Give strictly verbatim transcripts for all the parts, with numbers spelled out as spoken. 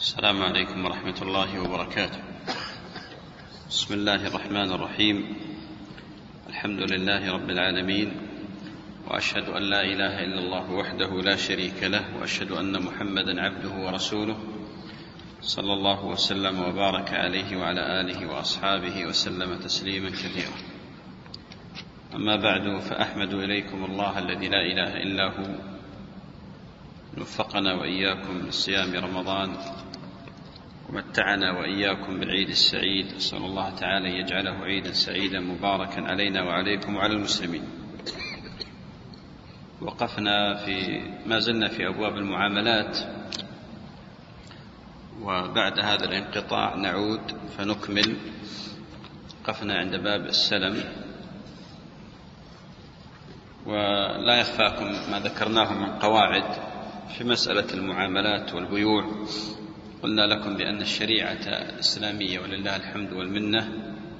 السلام عليكم ورحمة الله وبركاته. بسم الله الرحمن الرحيم. الحمد لله رب العالمين، وأشهد أن لا إله إلا الله وحده لا شريك له، وأشهد أن محمدا عبده ورسوله صلى الله وسلم وبارك عليه وعلى آله وأصحابه وسلم تسليما كثيرا. أما بعد، فأحمد إليكم الله الذي لا إله إلا هو وفقنا وإياكم لصيام رمضان ومتعنا وإياكم بالعيد السعيد. أسأل الله تعالى يجعله عيدا سعيدا مباركا علينا وعليكم وعلى المسلمين. وقفنا في ما زلنا في أبواب المعاملات، وبعد هذا الانقطاع نعود فنكمل. وقفنا عند باب السلم، ولا يخفاكم ما ذكرناه من قواعد في مسألة المعاملات والبيوع. قلنا لكم بأن الشريعة الإسلامية ولله الحمد والمنة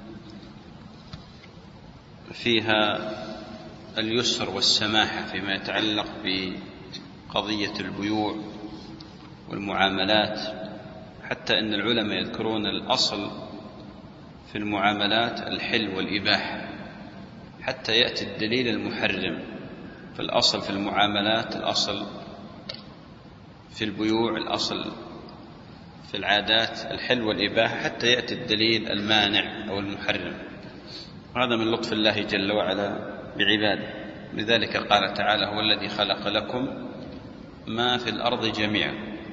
فيها اليسر والسماحة فيما يتعلق بقضية البيوع والمعاملات، حتى أن العلماء يذكرون الأصل في المعاملات الحل والإباحة حتى يأتي الدليل المحرم. فالأصل في المعاملات، الأصل في البيوع، الأصل في العادات الحل والإباحة حتى يأتي الدليل المانع أو المحرم. هذا من لطف الله جل وعلا بعباده. لذلك قال تعالى: هو الذي خلق لكم ما في الأرض جميعا.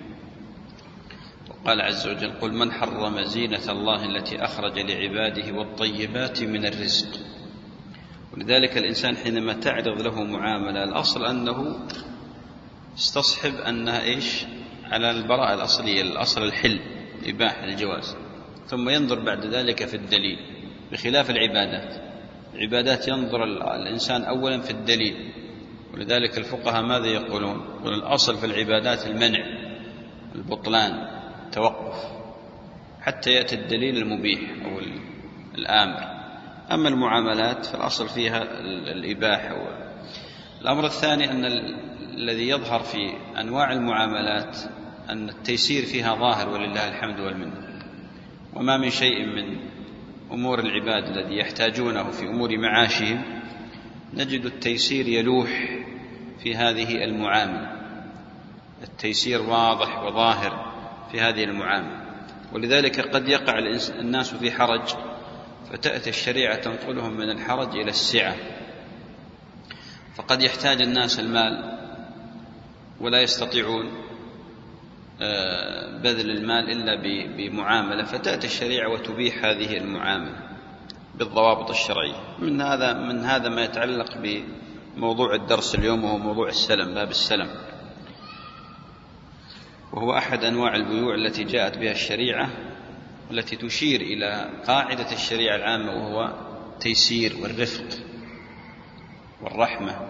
وقال عز وجل: قل من حرم زينة الله التي أخرج لعباده والطيبات من الرزق. ولذلك الإنسان حينما تعرض له معاملة، الأصل أنه استصحب أنها إيش؟ على البراءة الأصلية، الأصل الحل إباحة الجواز، ثم ينظر بعد ذلك في الدليل. بخلاف العبادات، العبادات ينظر الإنسان أولا في الدليل. ولذلك الفقهاء ماذا يقولون؟ يقول الأصل في العبادات المنع، البطلان، التوقف حتى يأتي الدليل المبيح أو الآمر. أما المعاملات فالأصل فيها الإباحة. الأمر الثاني أن الذي يظهر في أنواع المعاملات أن التيسير فيها ظاهر ولله الحمد والمنة. وما من شيء من أمور العباد الذي يحتاجونه في أمور معاشهم نجد التيسير يلوح في هذه المعاملة. التيسير واضح وظاهر في هذه المعاملة. ولذلك قد يقع الناس في حرج، فتأتي الشريعة تنقلهم من الحرج إلى السعة. فقد يحتاج الناس المال ولا يستطيعون بذل المال إلا بمعاملة، فتأتي الشريعة وتبيح هذه المعاملة بالضوابط الشرعية. من هذا من هذا ما يتعلق بموضوع الدرس اليوم، وهو موضوع السلم، باب السلم، وهو أحد أنواع البيوع التي جاءت بها الشريعة، والتي تشير إلى قاعدة الشريعة العامة، وهو التيسير والرفق والرحمة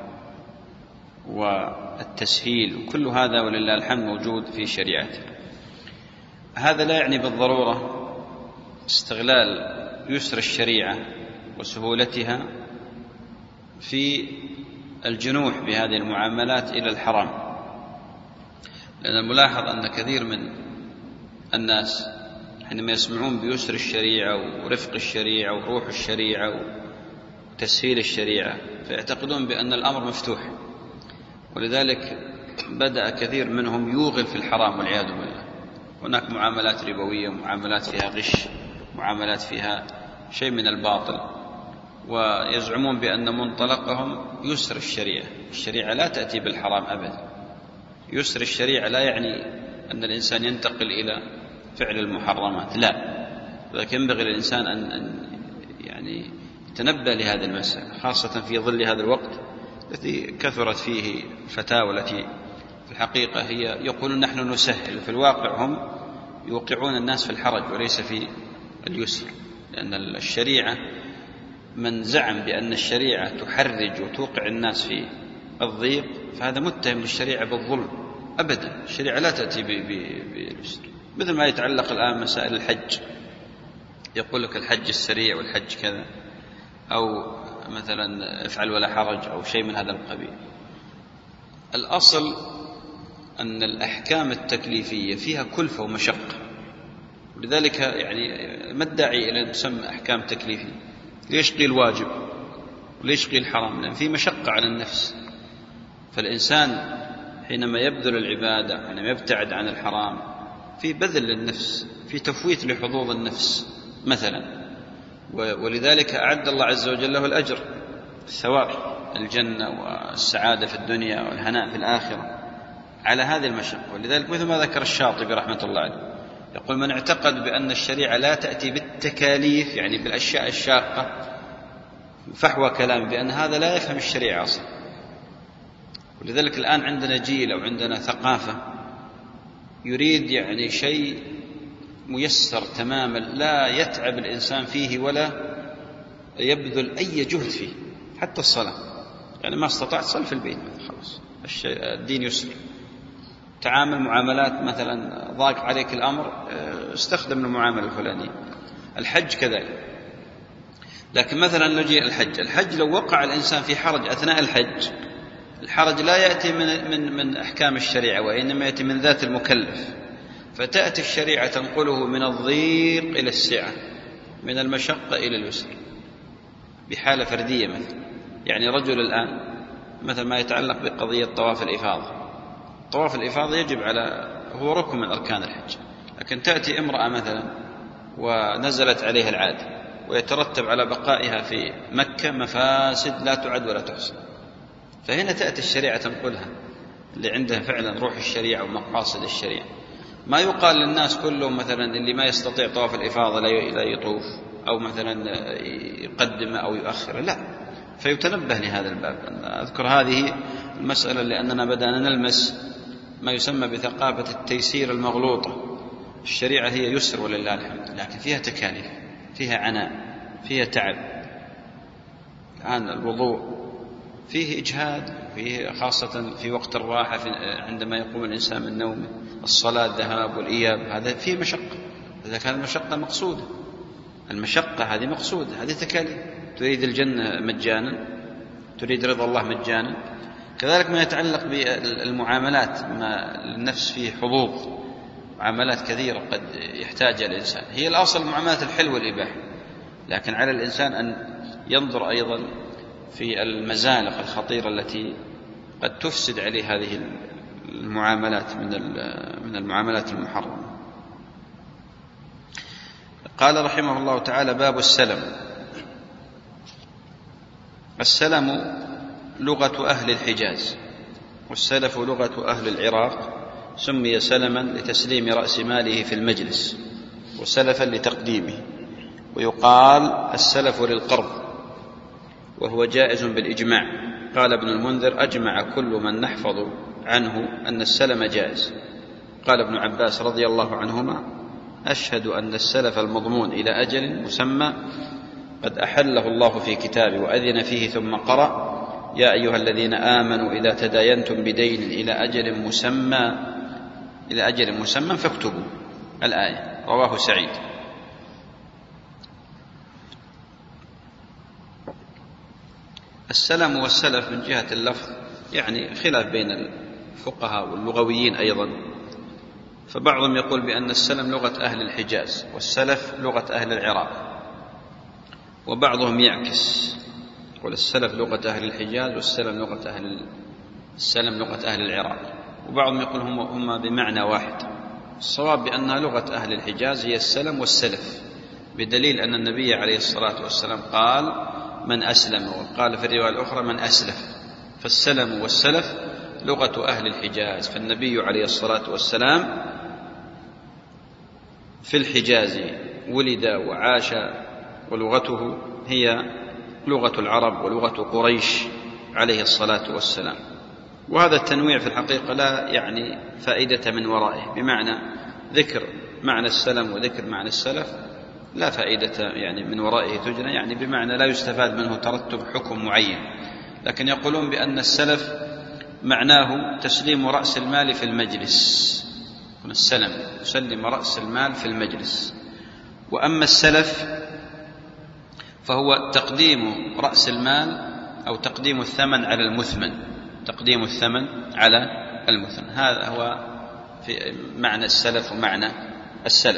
والتسهيل. وكل هذا ولله الحمد موجود في شريعته. هذا لا يعني بالضرورة استغلال يسر الشريعة وسهولتها في الجنوح بهذه المعاملات إلى الحرام، لأن الملاحظ أن كثير من الناس حينما يسمعون بيسر الشريعة ورفق الشريعة وروح الشريعة وتسهيل الشريعة فيعتقدون بأن الأمر مفتوح، ولذلك بدأ كثير منهم يوغل في الحرام والعياذ بالله. هناك معاملات ربوية، معاملات فيها غش، معاملات فيها شيء من الباطل، ويزعمون بأن منطلقهم يسر الشريعة. الشريعة لا تأتي بالحرام أبدا. يسر الشريعة لا يعني أن الإنسان ينتقل إلى فعل المحرمات، لا. لكن ينبغي للإنسان أن يعني يتنبه لهذه المسألة، خاصة في ظل هذا الوقت التي كثرت فيه الفتاوى التي في الحقيقة هي يقولون نحن نسهل، في الواقع هم يوقعون الناس في الحرج وليس في اليسر. لأن الشريعة، من زعم بأن الشريعة تحرج وتوقع الناس في الضيق فهذا متهم للشريعة بالظلم. أبدا، الشريعة لا تأتي باليسر. مثل ما يتعلق الآن مسائل الحج، يقول لك الحج السريع والحج كذا، أو مثلا افعل ولا حرج أو شيء من هذا القبيل. الأصل أن الأحكام التكليفية فيها كلفة ومشقة، ولذلك يعني ما الداعي إلى أن تسمى أحكام تكليفية؟ ليش قيل واجب وليش قيل حرام؟ لأن في مشقة على النفس. فالإنسان حينما يبذل العبادة، حينما يبتعد عن الحرام، في بذل للنفس، في تفويت لحظوظ النفس مثلا، ولذلك أعد الله عز وجل له الأجر، الثواب، الجنة والسعادة في الدنيا والهناء في الآخرة على هذه المشقة. ولذلك مثل ما ذكر الشاطبي رحمة الله عليه، يقول: من اعتقد بأن الشريعة لا تأتي بالتكاليف، يعني بالأشياء الشاقة، فحوى كلام بأن هذا لا يفهم الشريعة أصلا. ولذلك الآن عندنا جيل أو عندنا ثقافة يريد يعني شيء ميسر تماما، لا يتعب الإنسان فيه ولا يبذل أي جهد فيه، حتى الصلاة، يعني ما استطعت صل في البيت خلاص، الدين يسر. تعامل معاملات مثلا ضاق عليك الأمر، استخدم المعاملة الفلانية. الحج كذلك. لكن مثلا نجي الحج الحج لو وقع الإنسان في حرج أثناء الحج، الحرج لا يأتي من, من, من أحكام الشريعة، وإنما يأتي من ذات المكلف. فتأتي الشريعة تنقله من الضيق إلى السعة، من المشقة إلى اليسر، بحالة فردية. مثلا يعني رجل الآن مثل ما يتعلق بقضية طواف الإفاضة، طواف الإفاضة يجب على هو ركن من أركان الحج، لكن تأتي امرأة مثلا ونزلت عليها العادة، ويترتب على بقائها في مكة مفاسد لا تعد ولا تحصى، فهنا تأتي الشريعة تنقلها، اللي عندها فعلا روح الشريعة ومقاصد الشريعة. ما يقال للناس كلهم مثلا اللي ما يستطيع طواف الإفاضة لا يطوف، أو مثلا يقدم أو يؤخر، لا، فيتنبه لهذا الباب. أذكر هذه المسألة لأننا بدأنا نلمس ما يسمى بثقافة التيسير المغلوطة. الشريعة هي يسر ولله الحمد، لكن فيها تكاليف، فيها عناء، فيها تعب. الآن الوضوء فيه إجهاد، فيه خاصة في وقت الراحة عندما يقوم الإنسان من نومه، الصلاة الذهاب والإياب، هذا فيه مشقة. إذا كانت المشقة مقصودة، المشقة هذه مقصودة، هذه تكاليف. تريد الجنة مجانا، تريد رضا الله مجانا. كذلك ما يتعلق بالمعاملات، ما النفس فيه حظوظ، معاملات كثيرة قد يحتاجها الإنسان. هي الأصل معاملات الحل والإباحة، لكن على الإنسان أن ينظر أيضا في المزالق الخطيرة التي قد تفسد عليه هذه المعاملات من المعاملات المحرمة. قال رحمه الله تعالى: باب السلم. السلم لغة أهل الحجاز، والسلف لغة أهل العراق. سمي سلما لتسليم رأس ماله في المجلس، وسلفا لتقديمه. ويقال السلف للقرض، وهو جائز بالإجماع. قال ابن المنذر: أجمع كل من نحفظ عنه أن السلم جائز. قال ابن عباس رضي الله عنهما: أشهد أن السلف المضمون إلى أجل مسمى قد أحله الله في كتابه وأذن فيه، ثم قرأ: يا أيها الذين آمنوا إذا تداينتم بدين إلى أجل مسمى إلى أجل مسمى فاكتبوا. الآية. رواه سعيد. السلم والسلف من جهة اللفظ يعني خلاف بين الفقهاء واللغويين أيضا، فبعضهم يقول بأن السلم لغة أهل الحجاز والسلف لغة أهل العراق، وبعضهم يعكس، يقول السلف لغة أهل الحجاز والسلم لغة أهل السلم لغة أهل العراق، وبعضهم يقول هم, هم بمعنى واحد. الصواب بأنها لغة أهل الحجاز هي السلم والسلف، بدليل أن النبي عليه الصلاة والسلام قال: من أسلم، وقال في الرواية الأخرى: من أسلف. فالسلم والسلف لغة أهل الحجاز، فالنبي عليه الصلاة والسلام في الحجاز ولد وعاش، ولغته هي لغة العرب ولغة قريش عليه الصلاة والسلام. وهذا التنويع في الحقيقة لا يعني فائدة من ورائه، بمعنى ذكر معنى السلم وذكر معنى السلف لا فائدة يعني من ورائه تجنى، يعني بمعنى لا يستفاد منه ترتب حكم معين. لكن يقولون بأن السلف معناه تسليم رأس المال في المجلس، السلم يسلم رأس المال في المجلس. وأما السلف فهو تقديم رأس المال أو تقديم الثمن على المثمن، تقديم الثمن على المثنى. هذا هو في معنى السلف ومعنى السلب.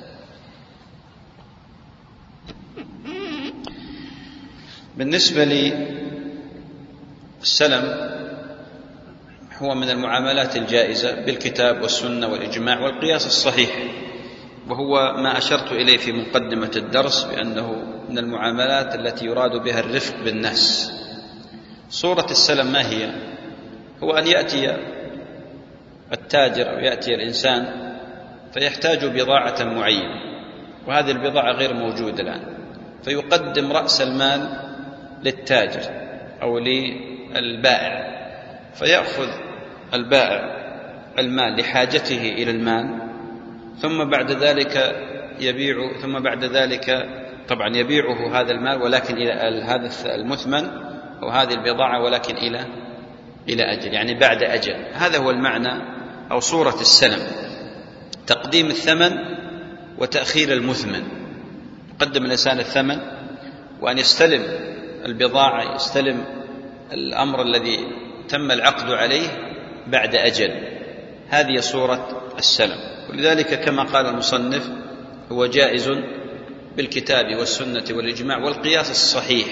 بالنسبة للسلم هو من المعاملات الجائزة بالكتاب والسنة والإجماع والقياس الصحيح، وهو ما أشرت إليه في مقدمة الدرس بأنه من المعاملات التي يراد بها الرفق بالناس. صورة السلم ما هي؟ هو أن يأتي التاجر أو يأتي الإنسان فيحتاج بضاعة معينة، وهذه البضاعة غير موجودة الآن، فيقدم رأس المال للتاجر أو للبائع، فيأخذ البائع المال لحاجته إلى المال، ثم بعد ذلك يبيع ثم بعد ذلك طبعا يبيعه هذا المال ولكن إلى هذا المثمن أو هذه البضاعة ولكن إلى إلى أجل، يعني بعد أجل. هذا هو المعنى أو صورة السلم، تقديم الثمن وتأخير المثمن. يقدم الإنسان الثمن وأن يستلم البضاعة، يستلم الأمر الذي تم العقد عليه بعد أجل. هذه صورة السلم. ولذلك كما قال المصنف هو جائز بالكتاب والسنة والإجماع والقياس الصحيح.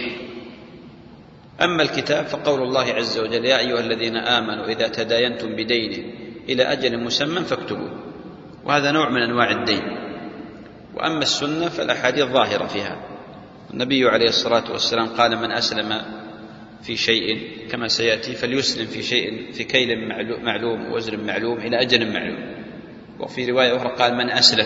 أما الكتاب فقول الله عز وجل: يا أيها الذين آمنوا إذا تداينتم بدين إلى أجل مسمى فاكتبوه، وهذا نوع من أنواع الدين. وأما السنة فالأحاديث ظاهرة فيها. النبي عليه الصلاة والسلام قال: من أسلم في شيء كما سيأتي فليسلم في شيء في كيل معلوم ووزن معلوم إلى أجل معلوم. وفي رواية أخرى قال: من أسلف.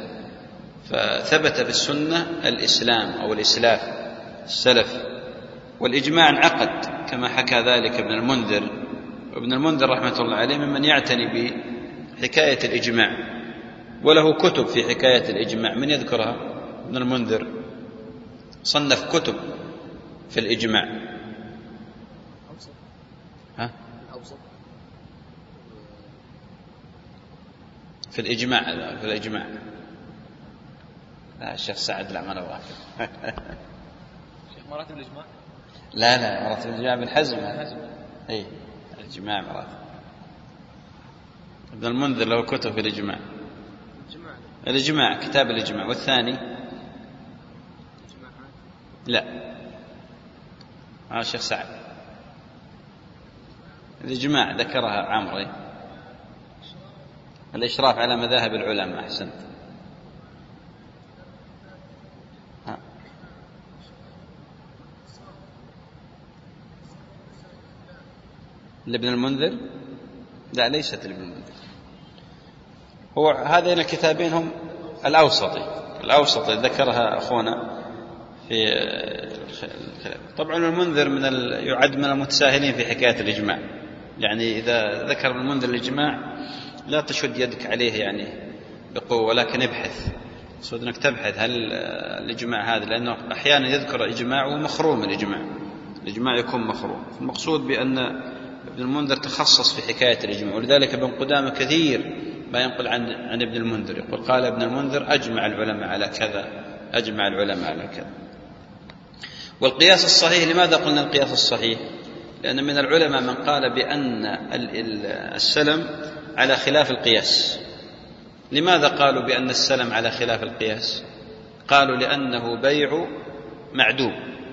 فثبت في السنة الإسلام أو الإسلاف، السلف. والإجماع انعقد كما حكى ذلك ابن المنذر، وابن المنذر رحمة الله عليه ممن يعتني بحكاية الإجماع، وله كتب في حكاية الإجماع. من يذكرها؟ ابن المنذر صنف كتب في الإجماع. ها؟ في الإجماع في الإجماع لا الشيخ سعد لا ما له واحد. شيخ مراتب الإجماع؟ لا لا مراتب الإجماع بن حزم. أي الإجماع مراتب. ابن المنذر له كتب في الإجماع. الإجماع كتاب الإجماع. والثاني لا هذا الشيخ سعد. الإجماع ذكرها عمري. الإشراف على مذاهب العلماء. أحسنت. ها. لابن المنذر؟ لا ليست لابن المنذر. هو هذين الكتابين هم الأوسطي الأوسطي ذكرها أخونا في طبعا المنذر من ال... يعد من المتساهلين في حكاية الإجماع. يعني إذا ذكر المنذر الإجماع لا تشد يدك عليه يعني بقوة، ولكن ابحث، صد أنك تبحث هل الإجماع هذا، لأنه أحيانا يذكر الإجماع ومخروم الإجماع، الإجماع يكون مخروم. المقصود بأن ابن المنذر تخصص في حكاية الإجماع، ولذلك ابن قدامة كثير ما ينقل عن عن ابن المنذر، يقول قال ابن المنذر أجمع العلماء على كذا، أجمع العلماء على كذا. والقياس الصحيح، لماذا قلنا القياس الصحيح؟ لأن من العلماء من قال بأن السلم على خلاف القياس. لماذا قالوا بأن السلم على خلاف القياس؟ قالوا لأنه بيع معدوم.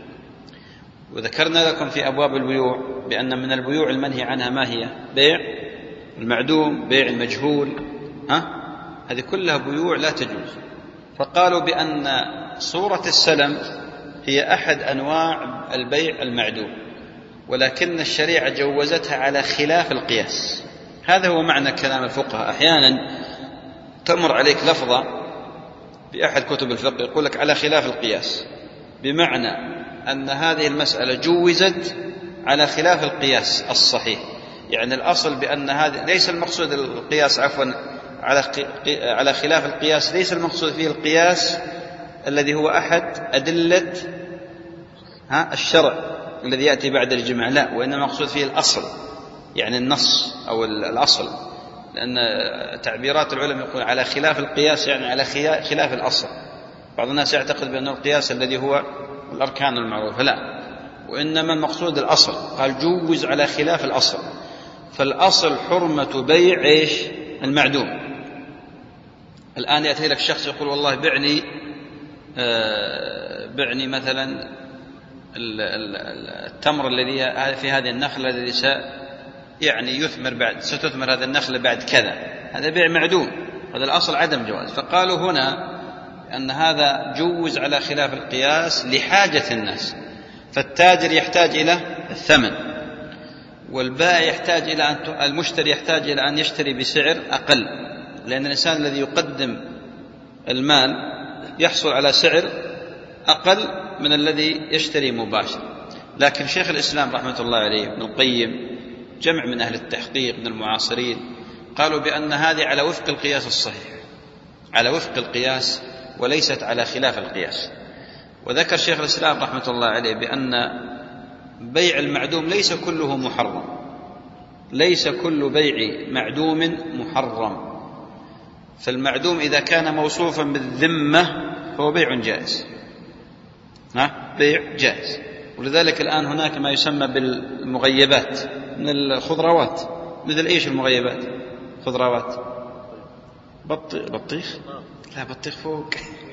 وذكرنا لكم في أبواب البيوع بأن من البيوع المنهي عنها ما هي؟ بيع المعدوم، بيع المجهول، ها؟ هذه كلها بيوع لا تجوز. فقالوا بأن صورة السلم هي أحد أنواع البيع المعدوم، ولكن الشريعة جوزتها على خلاف القياس. هذا هو معنى كلام الفقهاء. أحيانا تمر عليك لفظة في أحد كتب الفقه يقول لك على خلاف القياس، بمعنى أن هذه المسألة جوزت على خلاف القياس الصحيح. يعني الأصل بأن هذا ليس المقصود القياس عفوا على على خلاف القياس، ليس المقصود فيه القياس الذي هو أحد أدلة ها الشرع الذي يأتي بعد الإجماع، لا، وإنما المقصود فيه الأصل، يعني النص أو الأصل. لأن تعبيرات العلماء يقول على خلاف القياس يعني على خلاف الأصل. بعض الناس يعتقد بأن القياس الذي هو الأركان المعروفة، لا، وإنما المقصود الأصل. قال جوز على خلاف الأصل. فالأصل حرمة بيع إيش؟ المعدوم. الآن يأتي لك شخص يقول والله بعني آه بعني مثلا التمر الذي في هذه النخلة الذي س يعني يثمر بعد ستثمر هذه النخلة بعد كذا، هذا بيع معدوم، هذا الأصل عدم جواز. فقالوا هنا أن هذا جوز على خلاف القياس لحاجة الناس، فالتاجر يحتاج إلى الثمن، والبائع يحتاج إلى أن المشتري يحتاج إلى أن يشتري بسعر أقل، لأن الإنسان الذي يقدم المال يحصل على سعر أقل من الذي يشتري مباشر. لكن شيخ الإسلام رحمة الله عليه ابن القيم جمع من أهل التحقيق من المعاصرين قالوا بأن هذه على وفق القياس الصحيح، على وفق القياس وليست على خلاف القياس. وذكر شيخ الإسلام رحمة الله عليه بأن بيع المعدوم ليس كله محرم، ليس كل بيع معدوم محرم، فالمعدوم إذا كان موصوفا بالذمة فهو بيع جائز، ها بيع جائز. ولذلك الآن هناك ما يسمى بالمغيبات من الخضروات، مثل إيش المغيبات؟ خضروات بطيخ، لا بطيخ فوق،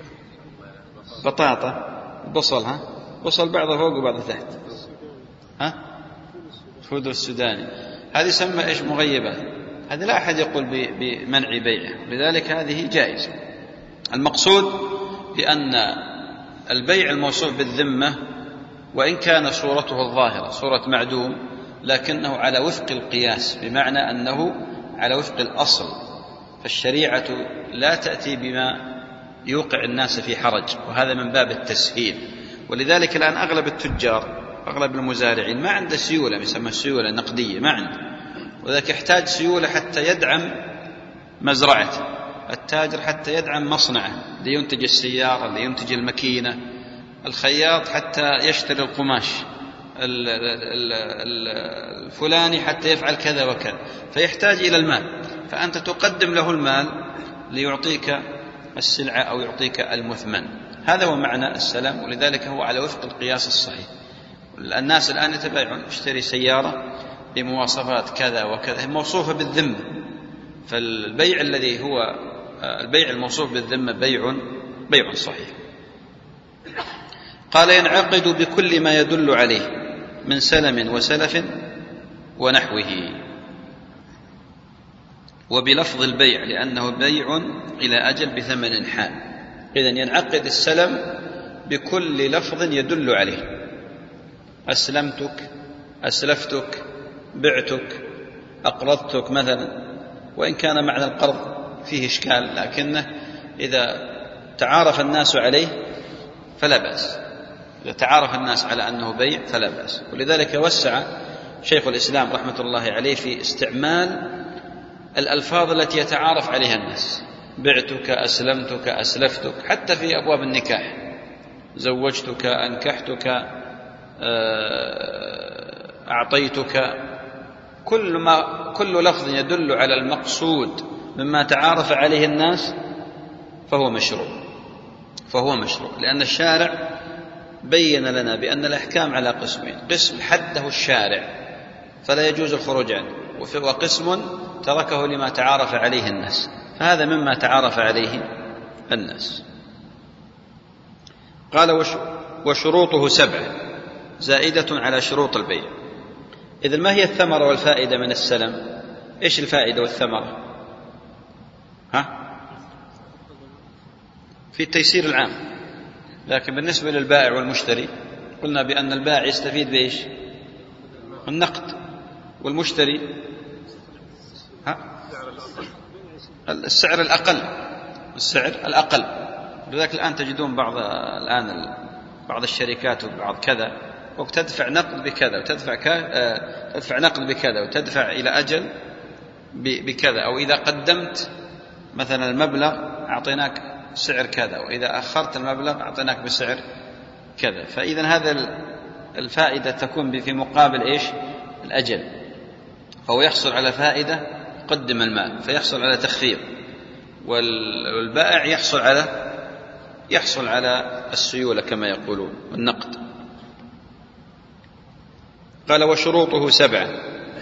بطاطا، بصل، ها بصل بعضه فوق وبعضه تحت، ها فود السوداني، هذه يسمى إيش؟ مغيبات. هذه لا أحد يقول بمنع بيعه، لذلك هذه جائزة. المقصود بأن البيع الموصوف بالذمة وإن كان صورته الظاهرة صورة معدوم لكنه على وفق القياس، بمعنى أنه على وفق الأصل، فالشريعة لا تأتي بما يوقع الناس في حرج، وهذا من باب التسهيل. ولذلك الآن أغلب التجار أغلب المزارعين ما عنده سيولة، يسمى السيولة النقدية، ما عنده، وذلك يحتاج سيولة حتى يدعم مزرعته، التاجر حتى يدعم مصنعه لينتج السيارة لينتج الماكينة، الخياط حتى يشتري القماش الفلاني حتى يفعل كذا وكذا، فيحتاج إلى المال، فأنت تقدم له المال ليعطيك السلعة أو يعطيك المثمن. هذا هو معنى السلم، ولذلك هو على وفق القياس الصحيح. الناس الآن يتبايعون، اشتري سيارة بمواصفات كذا وكذا موصوفة بالذمة، فالبيع الذي هو البيع الموصوف بالذمة بيع بيع صحيح. قال ينعقد بكل ما يدل عليه من سلم وسلف ونحوه، وبلفظ البيع لأنه بيع إلى أجل بثمن حال. إذن ينعقد السلم بكل لفظ يدل عليه، أسلمتك، أسلفتك، بعتك، أقرضتك مثلا، وإن كان معنى القرض فيه إشكال، لكنه إذا تعارف الناس عليه فلا بأس، إذا تعارف الناس على أنه بيع فلا بأس. ولذلك وسع شيخ الإسلام رحمة الله عليه في استعمال الألفاظ التي يتعارف عليها الناس، بعتك، أسلمتك، أسلفتك، حتى في أبواب النكاح، زوجتك، أنكحتك، أعطيتك، كل ما كل لفظ يدل على المقصود مما تعارف عليه الناس فهو مشروع، فهو مشروع، لأن الشارع بين لنا بأن الأحكام على قسمين: قسم حده الشارع فلا يجوز الخروج عنه، وقسم تركه لما تعارف عليه الناس، فهذا مما تعارف عليه الناس. قال وشروطه سبعة زائدة على شروط البيع. إذن ما هي الثمرة والفائدة من السلم؟ إيش الفائدة والثمرة؟ ها؟ في التيسير العام، لكن بالنسبة للبائع والمشتري قلنا بأن البائع يستفيد بإيش؟ النقد، والمشتري ها؟ السعر الأقل، السعر الأقل. لذلك الآن تجدون بعض الآن بعض الشركات وبعض كذا وتدفع نقد بكذا وتدفع تدفع نقد بكذا وتدفع إلى أجل بكذا، أو إذا قدمت مثلا المبلغ أعطيناك سعر كذا، وإذا أخرت المبلغ أعطيناك بسعر كذا. فإذا هذا الفائدة تكون في مقابل إيش؟ الأجل، فهو يحصل على فائدة قدم المال فيحصل على تخفيض، والبائع يحصل على يحصل على السيولة كما يقولون، والنقد. قال وشروطه سبعة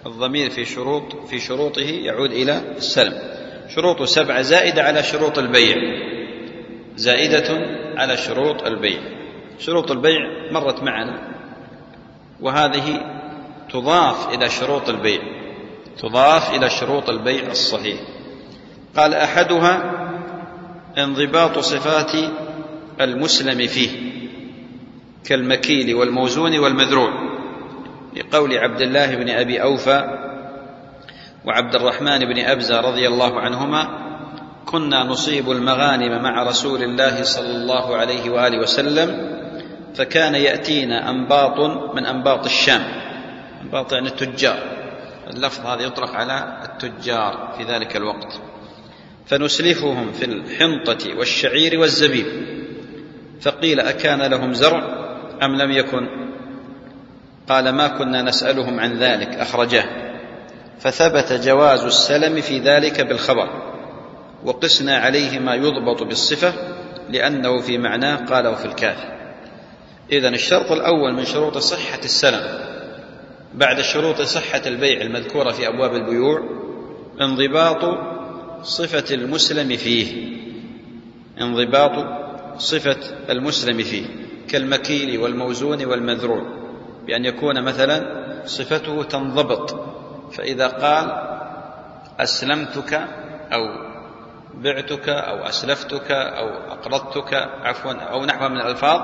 الضمير في شروط في شروطه يعود إلى السلم. شروط سبعة زائدة على شروط البيع، زائدة على شروط البيع. شروط البيع مرت معنا، وهذه تضاف إلى شروط البيع، تضاف إلى شروط البيع الصحيح. قال: أحدها انضباط صفات المسلم فيه كالمكيل والموزون والمذروع، لقول عبد الله بن أبي أوفى وعبد الرحمن بن أبزة رضي الله عنهما: كنا نصيب المغانم مع رسول الله صلى الله عليه وآله وسلم، فكان يأتينا أنباط من أنباط الشام. أنباط يعني التجار، اللفظ هذا يطلق على التجار في ذلك الوقت. فنسلفهم في الحنطة والشعير والزبيب. فقيل: أكان لهم زرع أم لم يكن؟ قال: ما كنا نسألهم عن ذلك، أخرجاه. فثبت جواز السلم في ذلك بالخبر، وقسنا عليه ما يضبط بالصفة لأنه في معناه قاله في الكافي. إذن الشرط الأول من شروط صحة السلم بعد شروط صحة البيع المذكورة في أبواب البيوع انضباط صفة المسلم فيه، انضباط صفة المسلم فيه كالمكيل والموزون والمذروع، بأن يكون مثلا صفته تنضبط، فإذا قال أسلمتك أو بعتك أو أسلفتك أو أقرضتك عفوا أو نحو من الألفاظ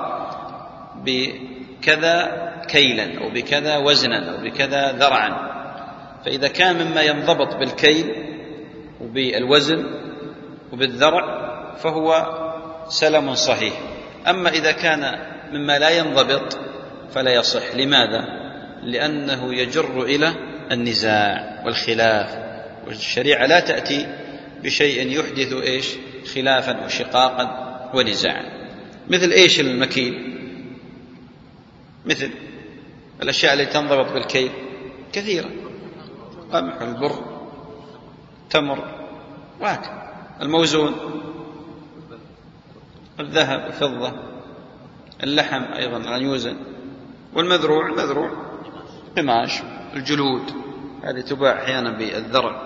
بكذا كيلا أو بكذا وزنا أو بكذا ذرعا، فإذا كان مما ينضبط بالكيل وبالوزن وبالذرع فهو سلم صحيح. أما إذا كان مما لا ينضبط فلا يصح. لماذا؟ لأنه يجر إلى النزاع والخلاف، والشريعة لا تأتي بشيء يحدث إيش؟ خلافا وشقاقا ونزاعا. مثل إيش المكيل؟ مثل الأشياء التي تنضبط بالكيل كثيرة: قمح، البر، تمر، وهكذا. الموزون الذهب، الفضة، اللحم أيضا أن يوزن. والمذروع المذروع قماش، الجلود، هذه تباع أحيانا بالذرع.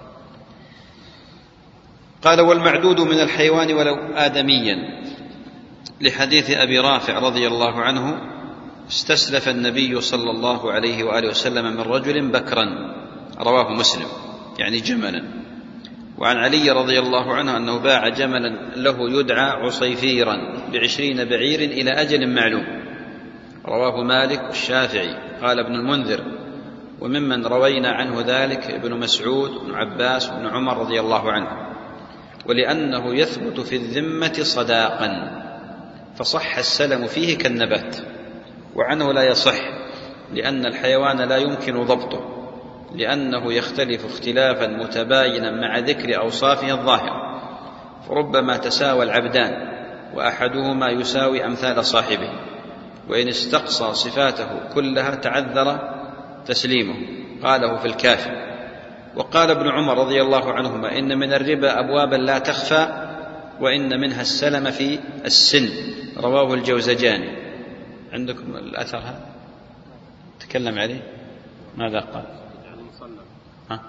قال: والمعدود من الحيوان ولو آدميا، لحديث أبي رافع رضي الله عنه: استسلف النبي صلى الله عليه وآله وسلم من رجل بكرا، رواه مسلم، يعني جملا. وعن علي رضي الله عنه أنه باع جملا له يدعى عصيفيرا بعشرين بعير إلى أجل معلوم، رواه مالك والشافعي. قال ابن المنذر: وممن روينا عنه ذلك ابن مسعود وابن عباس وابن عمر رضي الله عنه، ولأنه يثبت في الذمة صداقا فصح السلم فيه كالنبات. وعنه لا يصح لأن الحيوان لا يمكن ضبطه، لأنه يختلف اختلافا متباينا مع ذكر أوصافه الظاهرة، فربما تساوى العبدان وأحدهما يساوي أمثال صاحبه، وإن استقصى صفاته كلها تعذر تسليمه، قاله في الكافي. وقال ابن عمر رضي الله عنهما: إن من الربا أبوابا لا تخفى، وإن منها السلم في السن، رواه الجوزجاني. عندكم الأثر هذا تكلم عليه؟ ماذا قال؟ ها؟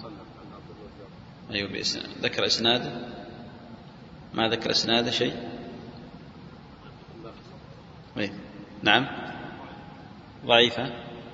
أيوة بإسناد. ذكر إسناده؟ ما ذكر إسناده شيء؟ أيه. نعم ضعيفة،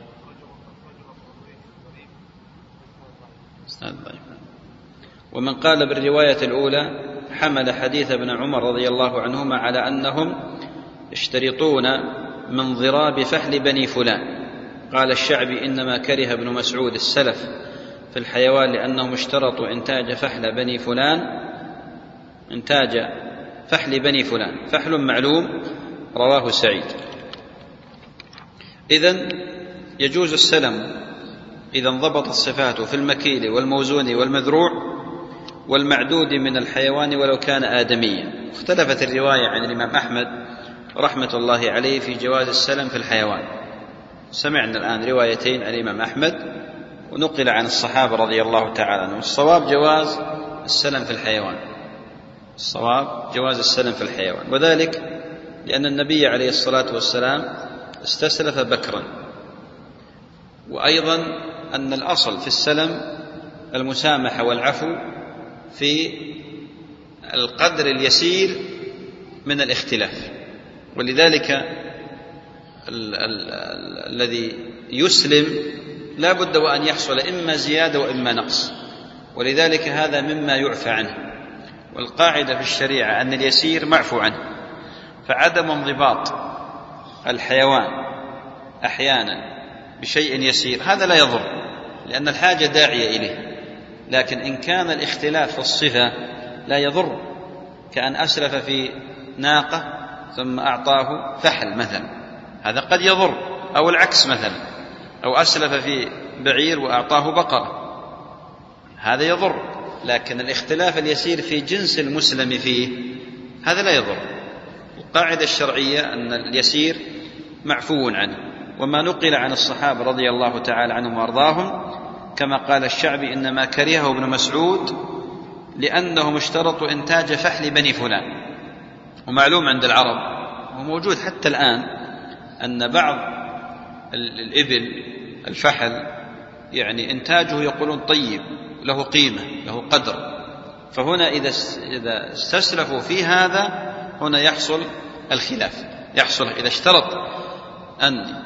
إسناد ضعيف. ومن قال بالرواية الأولى حمل حديث ابن عمر رضي الله عنهما على أنهم يشترطون من ضراب فحل بني فلان. قال الشعبي: إنما كره ابن مسعود السلف في الحيوان لأنهم اشترطوا إنتاج فحل بني فلان، إنتاج فحل بني فلان، فحل معلوم، رواه سعيد. إذن يجوز السلم إذا انضبطت صفاته في المكيل والموزون والمذروع والمعدود من الحيوان ولو كان آدميا. اختلفت الرواية عن الإمام أحمد رحمة الله عليه في جواز السلم في الحيوان. سمعنا الآن روايتين عن الإمام أحمد ونقل عن الصحابة رضي الله تعالى عنهم. الصواب جواز السلم في الحيوان، الصواب جواز السلم في الحيوان، وذلك لأن النبي عليه الصلاة والسلام استسلف بكرا، وأيضا أن الأصل في السلم المسامحة والعفو في القدر اليسير من الاختلاف، ولذلك ال- ال- ال- الذي يسلم لا بد وأن يحصل إما زيادة وإما نقص، ولذلك هذا مما يعفى عنه. والقاعدة في الشريعة أن اليسير معفو عنه، فعدم انضباط الحيوان أحيانا بشيء يسير هذا لا يضر، لأن الحاجة داعية إليه. لكن إن كان الاختلاف في الصفة لا يضر، كأن أسلف في ناقة ثم أعطاه فحل مثلا، هذا قد يضر، أو العكس مثلا، أو أسلف في بعير وأعطاه بقرة، هذا يضر. لكن الاختلاف اليسير في جنس المسلم فيه هذا لا يضر. القاعدة الشرعية أن اليسير معفو عنه. وما نقل عن الصحابة رضي الله تعالى عنهم وأرضاهم كما قال الشعبي إنما كرهه ابن مسعود لأنهم اشترطوا إنتاج فحل بني فلان. ومعلوم عند العرب وموجود حتى الآن أن بعض الإبل الفحل يعني إنتاجه يقولون طيب، له قيمة، له قدر، فهنا إذا استسلفوا في هذا هنا يحصل الخلاف. يحصل إذا اشترط أن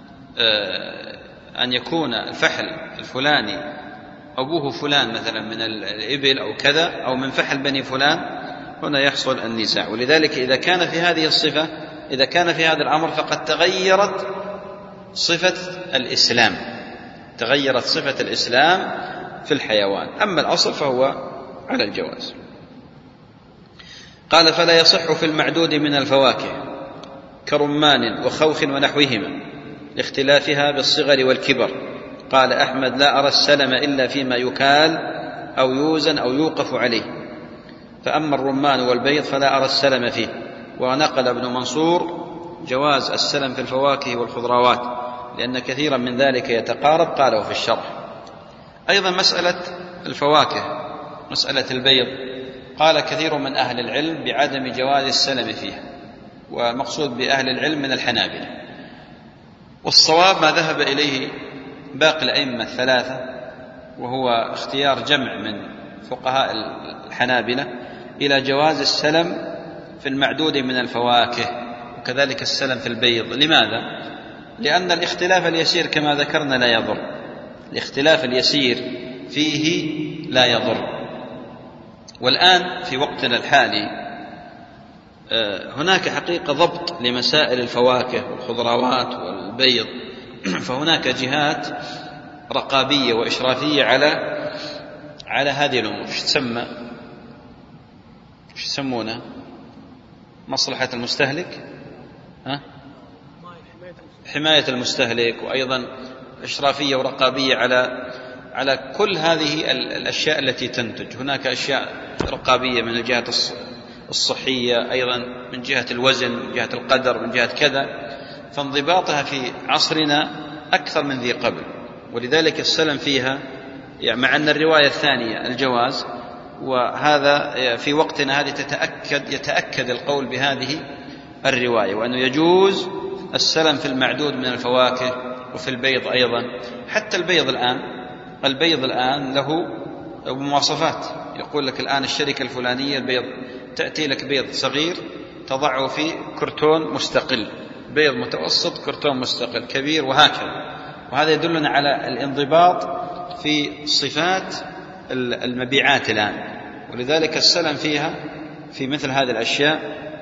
أن يكون الفحل الفلاني أبوه فلان مثلا من الإبل أو كذا، أو من فحل بني فلان، هنا يحصل النزاع. ولذلك إذا كان في هذه الصفة، إذا كان في هذا الأمر فقد تغيرت صفة الإسلام، تغيرت صفة الإسلام في الحيوان. أما الأصل فهو على الجواز. قال فلا يصح في المعدود من الفواكه كرمان وخوخ ونحوهما لاختلافها بالصغر والكبر. قال أحمد لا أرى السلم إلا فيما يكال أو يوزن أو يوقف عليه، فأما الرمان والبيض فلا أرى السلم فيه. ونقل ابن منصور جواز السلم في الفواكه والخضروات لأن كثيرا من ذلك يتقارب، قاله في الشرح. أيضا مسألة الفواكه، مسألة البيض، قال كثير من أهل العلم بعدم جواز السلم فيها، ومقصود بأهل العلم من الحنابلة. والصواب ما ذهب إليه باقي الأئمة الثلاثة، وهو اختيار جمع من فقهاء الحنابلة إلى جواز السلم في المعدود من الفواكه، وكذلك السلم في البيض. لماذا؟ لأن الاختلاف اليسير كما ذكرنا لا يضر، الاختلاف اليسير فيه لا يضر. والآن في وقتنا الحالي هناك حقيقة ضبط لمسائل الفواكه والخضروات والبيض، فهناك جهات رقابية وإشرافية على على هذه الأمور. ايش تسمى ايش يسمونها؟ مصلحة المستهلك، ها؟ حماية المستهلك، وأيضا إشرافية ورقابية على على كل هذه الأشياء التي تنتج. هناك أشياء رقابية من الجهة الصحية، أيضا من جهة الوزن، من جهة القدر، من جهة كذا، فانضباطها في عصرنا أكثر من ذي قبل. ولذلك السلم فيها يعني مع أن الرواية الثانية الجواز، وهذا في وقتنا هذه تتأكد يتأكد القول بهذه الرواية، وأنه يجوز السلم في المعدود من الفواكه وفي البيض أيضا. حتى البيض الآن البيض الآن له مواصفات، يقول لك الآن الشركة الفلانية البيض تأتي لك بيض صغير تضعه في كرتون مستقل، بيض متوسط كرتون مستقل، كبير، وهكذا. وهذا يدلنا على الانضباط في صفات المبيعات الآن. ولذلك السلم فيها في مثل هذه الأشياء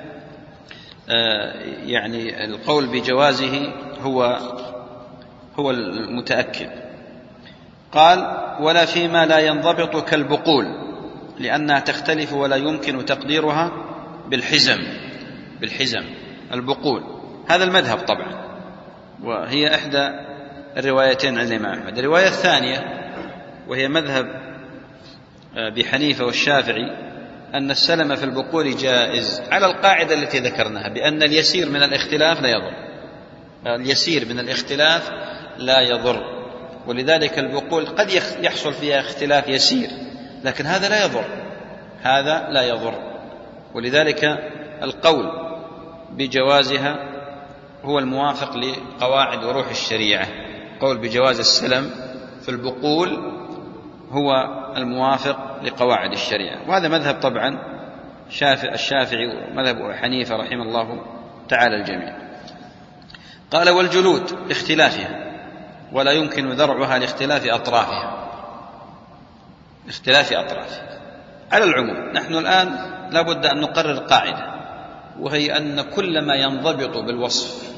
يعني القول بجوازه هو هو المتأكد. قال ولا فيما لا ينضبط كالبقول لأنها تختلف ولا يمكن تقديرها بالحزم بالحزم البقول. هذا المذهب طبعا، وهي إحدى الروايتين عن الإمام أحمد. الرواية الثانية وهي مذهب أبي حنيفة والشافعي أن السلم في البقول جائز على القاعدة التي ذكرناها بأن اليسير من الاختلاف لا يضر، اليسير من الاختلاف لا يضر. ولذلك البقول قد يحصل فيها اختلاف يسير، لكن هذا لا يضر، هذا لا يضر. ولذلك القول بجوازها هو الموافق لقواعد وروح الشريعة، قول بجواز السلم في البقول هو الموافق لقواعد الشريعة. وهذا مذهب طبعا الشافعي ومذهب أبي حنيفة رحمه الله تعالى الجميع. قال والجلود لاختلافها ولا يمكن ذرعها لاختلاف أطرافها، اختلاف أطرافها. على العموم نحن الآن لا بد أن نقرر قاعدة، وهي أن كل ما ينضبط بالوصف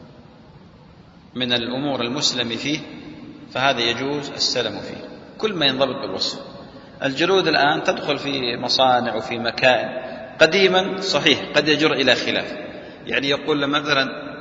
من الأمور المسلم فيه فهذا يجوز السلم فيه، كل ما ينضبط بالوصف. الجلود الآن تدخل في مصانع وفي مكائن، قديما صحيح قد يجر إلى خلاف، يعني يقول مثلا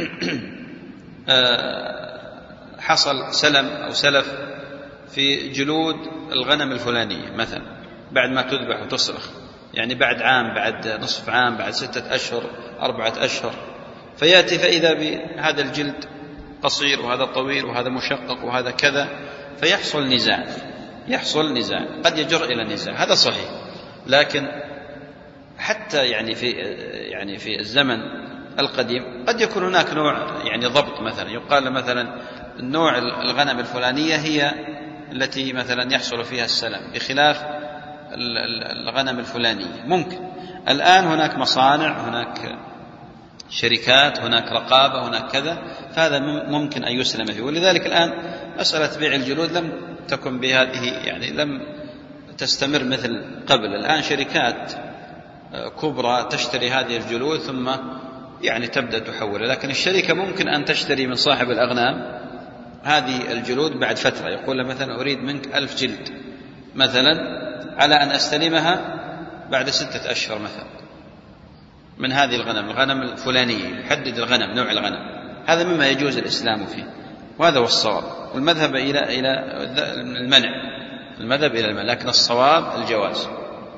حصل سلم أو سلف في جلود الغنم الفلانية مثلا بعد ما تذبح وتصرخ، يعني بعد عام، بعد نصف عام، بعد ستة أشهر، أربعة أشهر، فيأتي فإذا بهذا الجلد قصير وهذا طويل وهذا مشقق وهذا كذا، فيحصل نزاع، يحصل نزاع قد يجر إلى نزاع، هذا صحيح. لكن حتى يعني في يعني في الزمن القديم قد يكون هناك نوع يعني ضبط، مثلا يقال مثلا النوع الغنم الفلانية هي التي مثلا يحصل فيها السلم بخلاف الغنم الفلانية، ممكن. الآن هناك مصانع، هناك شركات، هناك رقابة، هناك كذا، فهذا ممكن أن يسلم فيه. ولذلك الآن مسألة بيع الجلود لم تكن بهذه، يعني لم تستمر مثل قبل. الآن شركات كبرى تشتري هذه الجلود ثم يعني تبدأ تحولها، لكن الشركة ممكن أن تشتري من صاحب الأغنام هذه الجلود بعد فترة، يقول له مثلا أريد منك ألف جلد مثلا على أن أستلمها بعد ستة أشهر مثلا من هذه الغنم، الغنم الفلانية، يحدد الغنم، نوع الغنم. هذا مما يجوز الإسلام فيه، وهذا هو الصواب. والمذهب إلى إلى المنع، المذهب إلى المنع، لكن الصواب الجواز.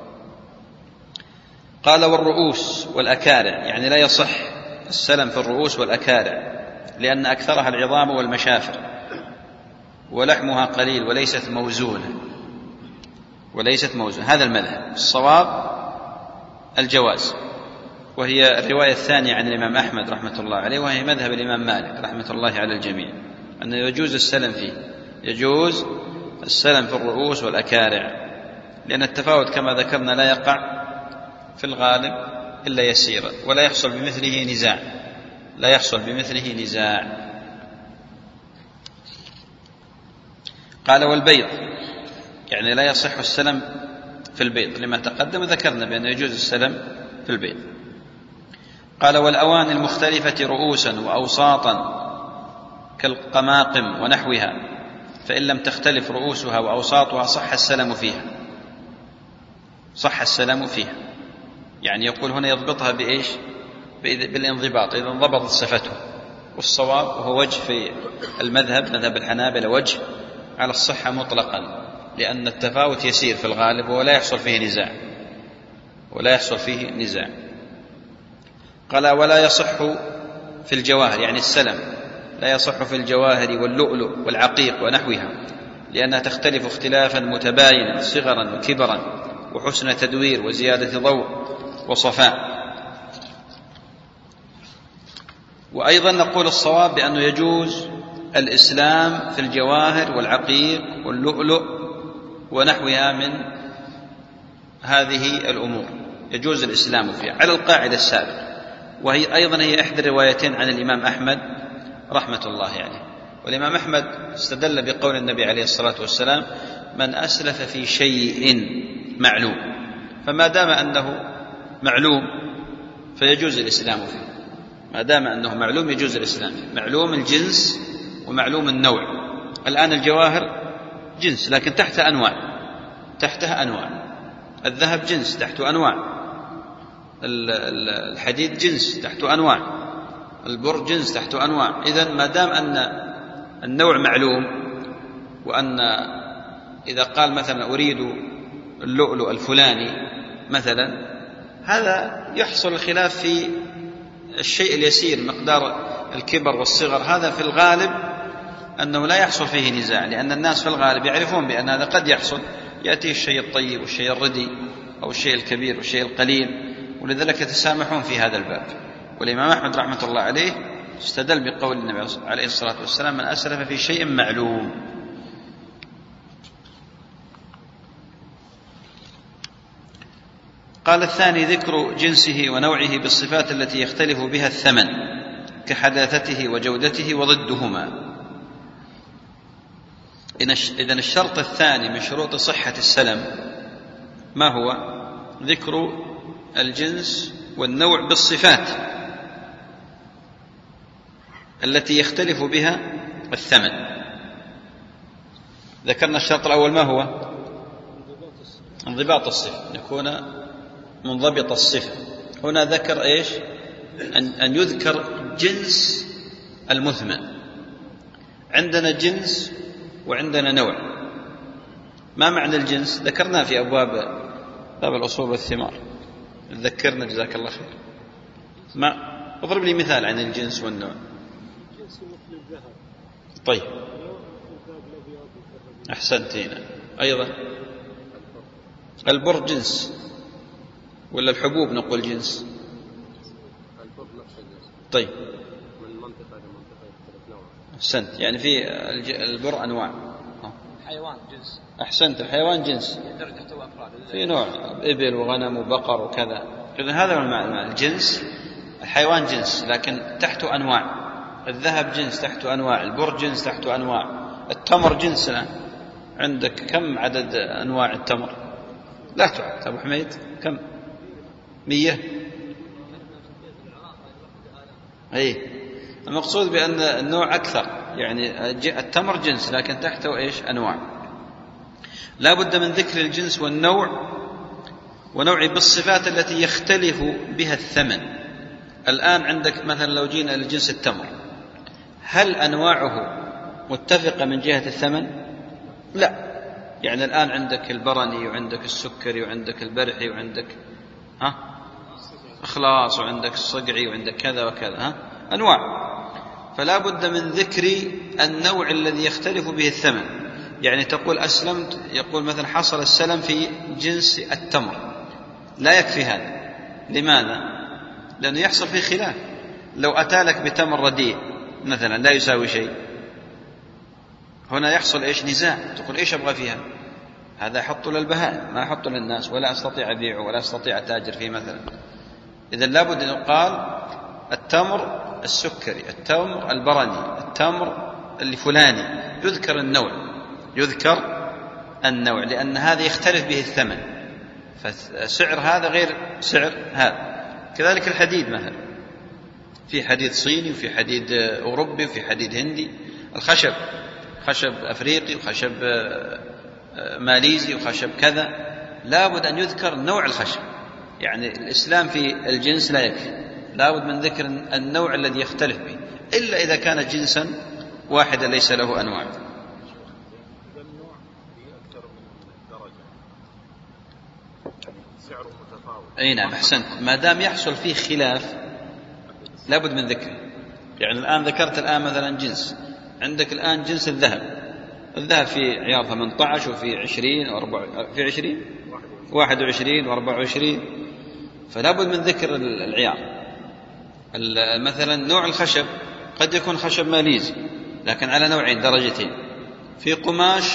قال والرؤوس والأكارع، يعني لا يصح السلم في الرؤوس والأكارع لأن أكثرها العظام والمشافر ولحمها قليل وليست موزونة، وليست موزونة. هذا المذهب. الصواب الجواز، وهي الرواية الثانية عن الإمام أحمد رحمة الله عليه، وهي مذهب الإمام مالك رحمة الله على الجميع، أنه يجوز السلم فيه، يجوز السلم في الرؤوس والأكارع، لأن التفاوت كما ذكرنا لا يقع في الغالب إلا يسيرا، ولا يحصل بمثله نزاع، لا يحصل بمثله نزاع. قال والبيض، يعني لا يصح السلم في البيض، لما تقدم ذكرنا بأنه يجوز السلم في البيض. قال والأواني المختلفة رؤوسا وأوساطا كالقماقم ونحوها، فإن لم تختلف رؤوسها وأوساطها صح السلم فيها، صح السلم فيها. يعني يقول هنا يضبطها بإيش؟ بالانضباط، إذا انضبطت صفته. والصواب وهو وجه في المذهب، مذهب الحنابلة، وجه على الصحة مطلقا، لأن التفاوت يسير في الغالب ولا يحصل فيه نزاع، ولا يحصل فيه نزاع. قال ولا يصح في الجواهر، يعني السلم لا يصح في الجواهر واللؤلؤ والعقيق ونحوها، لأنها تختلف اختلافا متباينا صغرا وكبرا وحسن تدوير وزيادة ضوء وصفاء. وأيضا نقول الصواب بأنه يجوز الإسلام في الجواهر والعقيق واللؤلؤ ونحوها من هذه الأمور، يجوز الإسلام فيها على القاعدة السابقة، وهي أيضا هي إحدى الروايتين عن الإمام أحمد رحمة الله عليه. والإمام أحمد استدل بقول النبي عليه الصلاة والسلام من أسلف في شيء معلوم، فما دام أنه معلوم فيجوز الإسلام فيه، ما دام أنه معلوم يجوز الإسلام فيه، معلوم الجنس ومعلوم النوع. الآن الجواهر جنس لكن تحت أنواع، تحتها أنواع، الذهب جنس تحته أنواع، الحديد جنس تحته أنواع، البر جنس تحته أنواع. إذن ما دام أن النوع معلوم، وأن إذا قال مثلا أريد اللؤلؤ الفلاني مثلا، هذا يحصل الخلاف في الشيء اليسير مقدار الكبر والصغر، هذا في الغالب أنه لا يحصل فيه نزاع، لأن الناس في الغالب يعرفون بأن هذا قد يحصل، يأتي الشيء الطيب والشيء الردي أو الشيء الكبير والشيء القليل، ولذلك يتسامحون في هذا الباب. والإمام أحمد رحمة الله عليه استدل بقول النبي عليه الصلاة والسلام من أسلف في شيء معلوم، قال الثاني ذكر جنسه ونوعه بالصفات التي يختلف بها الثمن كحداثته وجودته وضدهما. إذن الشرط الثاني من شروط صحة السلم ما هو؟ ذكر الجنس والنوع بالصفات التي يختلف بها الثمن. ذكرنا الشرط الأول ما هو؟ انضباط الصفة، يكون منضبط الصفة. هنا ذكر إيش؟ أن يذكر جنس المثمن. عندنا جنس وعندنا نوع. ما معنى الجنس؟ ذكرنا في أبواب باب الأصول والثمار. ذكرنا جزاك الله خير. ما اضرب لي مثال عن الجنس والنوع. طيب أحسنتين. أيضا البر جنس ولا الحبوب نقول جنس؟ طيب أحسنت، يعني في البر أنواع. حيوان جنس. أحسنت، الحيوان جنس في نوع إبل وغنم وبقر وكذا. إذن هذا هو المعنى. الجنس الحيوان جنس لكن تحته أنواع. الذهب جنس تحته أنواع، البر جنس تحته أنواع، التمر جنس. الآن عندك كم عدد أنواع التمر؟ لا تعد أبو حميد، كم؟ مية. أي المقصود بأن النوع أكثر، يعني التمر جنس لكن تحته إيش؟ أنواع. لا بد من ذكر الجنس والنوع ونوع بالصفات التي يختلف بها الثمن. الآن عندك مثلا لو جينا لجنس التمر، هل أنواعه متفقة من جهة الثمن؟ لا. يعني الآن عندك البرني وعندك السكري وعندك البرحي وعندك ها إخلاص وعندك الصقعي وعندك كذا وكذا، ها أنواع. فلا بد من ذكر النوع الذي يختلف به الثمن. يعني تقول أسلمت، يقول مثلا حصل السلم في جنس التمر، لا يكفي هذا. لماذا؟ لأنه يحصل فيه خلاف. لو أتالك بتمر رديء مثلا لا يساوي شيء، هنا يحصل إيش؟ نزاع. تقول إيش أبغى فيها؟ هذا أحطه للبهائم ما أحطه للناس، ولا أستطيع أبيعه ولا أستطيع أتاجر فيه مثلا. إذن لابد أن يقال التمر السكري، التمر البرني، التمر الفلاني، يذكر النوع، يذكر النوع، لأن هذا يختلف به الثمن، فسعر هذا غير سعر هذا. كذلك الحديد مثلا، في حديد صيني وفي حديد أوروبي وفي حديد هندي. الخشب، خشب أفريقي وخشب ماليزي وخشب كذا، لابد أن يذكر نوع الخشب. يعني الإسلام في الجنس لا يكفي، لابد من ذكر النوع الذي يختلف به، إلا إذا كان جنسا واحدا ليس له أنواع. أي نعم أحسنت. ما دام يحصل فيه خلاف لابد من ذكره. يعني الآن ذكرت الآن مثلا جنس، عندك الآن جنس الذهب، الذهب في عيار ثمانية عشر وفي عشرين وأربعة في عشرين واحد وعشرين وأربعة وعشرين، فلا بد من ذكر العيار. مثلا نوع الخشب قد يكون خشب ماليزي لكن على نوعين درجتين. في قماش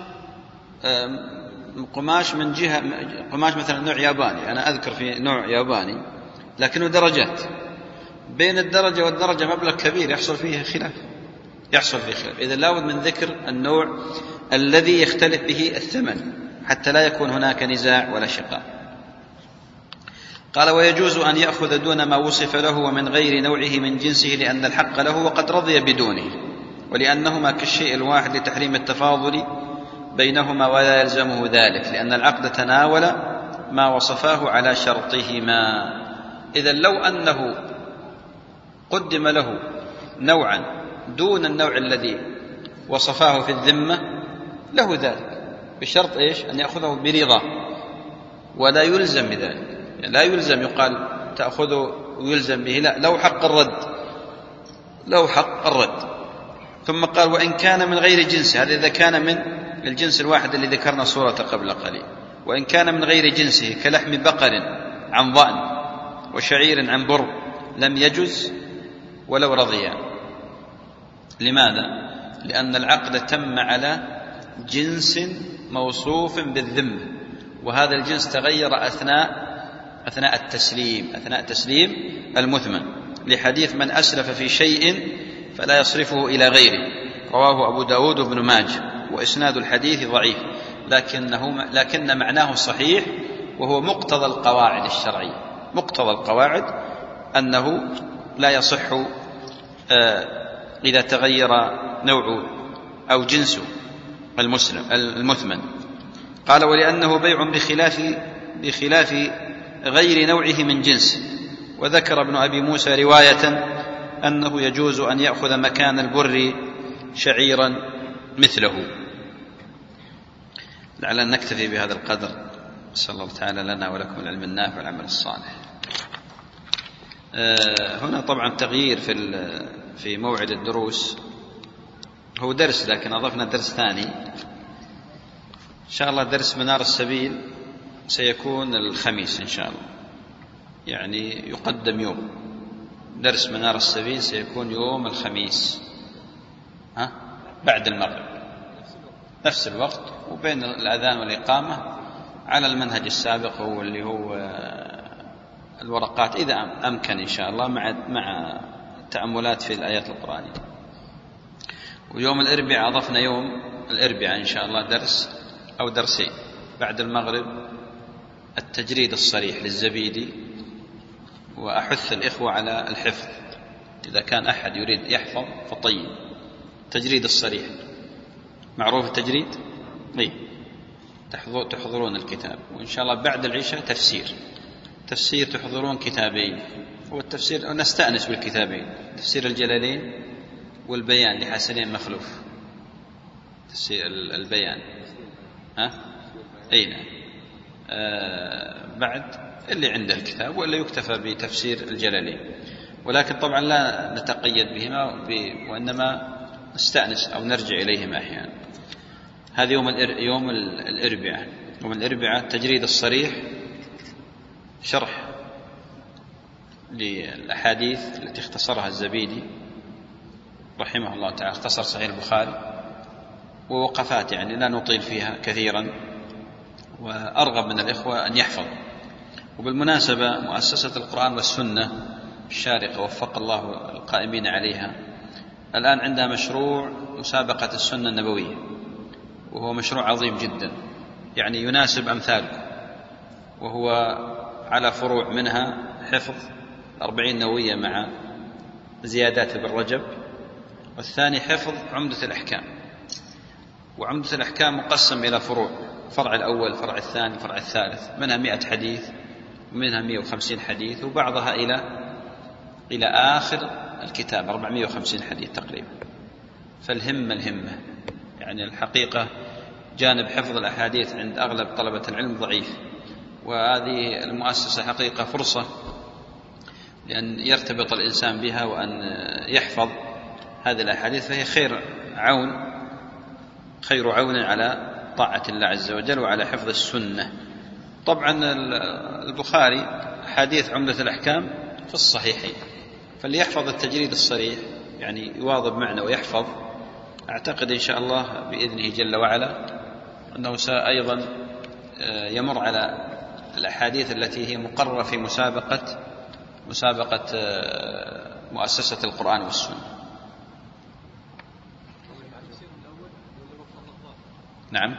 قماش من جهة قماش مثلا نوع ياباني، أنا أذكر في نوع ياباني لكنه درجات، بين الدرجة والدرجة مبلغ كبير يحصل فيه خلاف يحصل فيه خلاف. إذا لابد من ذكر النوع الذي يختلف به الثمن حتى لا يكون هناك نزاع ولا شقاق. قال ويجوز أن يأخذ دون ما وصف له ومن غير نوعه من جنسه لأن الحق له وقد رضي بدونه، ولأنهما كالشيء الواحد لتحريم التفاضل بينهما ولا يلزمه ذلك، لأن العقد تناول ما وصفاه على شرطهما. إذا لو أنه قدم له نوعا دون النوع الذي وصفاه في الذمة له ذلك، بشرط إيش؟ أن يأخذه برضا ولا يلزم بذلك. يعني لا يلزم يقال تأخذه ويلزم به، لا، لو حق الرد لو حق الرد. ثم قال وإن كان من غير جنسه، هذا إذا كان من الجنس الواحد اللي ذكرنا صورة قبل قليل. وإن كان من غير جنسه كلحم بقر عن ضأن وشعير عن بر لم يجز ولو رضيا. لماذا؟ لأن العقد تم على جنس موصوف بالذمة، وهذا الجنس تغير أثناء أثناء التسليم أثناء تسليم المثمن، لحديث من أسلف في شيء فلا يصرفه إلى غيره، رواه أبو داود وابن ماجه، وإسناد الحديث ضعيف، لكنه لكن معناه صحيح، وهو مقتضى القواعد الشرعية. مقتضى القواعد أنه لا يصح إذا تغير نوع أو جنس المسلم المثمن. قال: ولأنه بيع بخلاف بخلاف غير نوعه من جنس. وذكر ابن أبي موسى رواية أنه يجوز أن يأخذ مكان البر شعيرا مثله. لعلنا نكتفي بهذا القدر. صلى الله تعالى لنا ولكم العلم النافع والعمل الصالح. هنا طبعا تغيير في في موعد الدروس، هو درس لكن أضفنا درس ثاني إن شاء الله. درس منار السبيل سيكون الخميس إن شاء الله، يعني يقدم يوم. درس منار السبيل سيكون يوم الخميس، ها بعد المغرب نفس الوقت، وبين الأذان والإقامة على المنهج السابق، هو اللي هو الورقات إذا أمكن إن شاء الله، مع مع تأملات في الآيات القرآنية. ويوم الأربعاء أضفنا يوم الأربعاء إن شاء الله درس أو درسين بعد المغرب، التجريد الصريح للزبيدي. وأحث الإخوة على الحفظ، إذا كان أحد يريد يحفظ فطيب. تجريد الصريح معروف التجريد؟ إيه، تحضرون الكتاب. وإن شاء الله بعد العشاء تفسير تفسير تحضرون كتابين، والتفسير نستأنس بالكتابين، تفسير الجلالين والبيان لحسنين مخلوف. تفسير البيان ها أين آه بعد اللي عنده الكتاب، ولا يكتفى بتفسير الجلالين. ولكن طبعا لا نتقيد بهما، وإنما نستأنس أو نرجع إليهما أحيانا. هذا يوم يوم الأربعاء. يوم الأربعاء التجريد الصريح، شرح للأحاديث التي اختصرها الزبيدي رحمه الله تعالى، اختصر صحيح البخاري، ووقفات يعني لا نطيل فيها كثيرا، وأرغب من الإخوة أن يحفظ. وبالمناسبة مؤسسة القرآن والسنة الشارقة وفق الله القائمين عليها الآن عندها مشروع مسابقة السنة النبوية، وهو مشروع عظيم جدا، يعني يناسب أمثالكم، وهو على فروع منها حفظ أربعين نووية مع زيادات ابن رجب، والثاني حفظ عمدة الأحكام. وعمدة الأحكام مقسم إلى فروع، فرع الأول، الفرع الثاني، الفرع الثالث، منها مئة حديث ومنها مئة وخمسين حديث، وبعضها إلى إلى آخر الكتاب أربعمئة وخمسين حديث تقريبا. فالهمة الهمة يعني الحقيقة جانب حفظ الأحاديث عند أغلب طلبة العلم ضعيف، وهذه المؤسسة حقيقة فرصة لأن يرتبط الإنسان بها وأن يحفظ هذه الأحاديث، فهي خير عون خير عون على طاعة الله عز وجل وعلى حفظ السنة. طبعا البخاري حديث عمدة الأحكام في الصحيحين، فليحفظ التجريد الصريح يعني يواظب معنا ويحفظ. أعتقد إن شاء الله بإذنه جل وعلا أنه سأيضا يمر على الأحاديث التي هي مقررة في مسابقة مسابقة مؤسسة القرآن والسنة. نعم،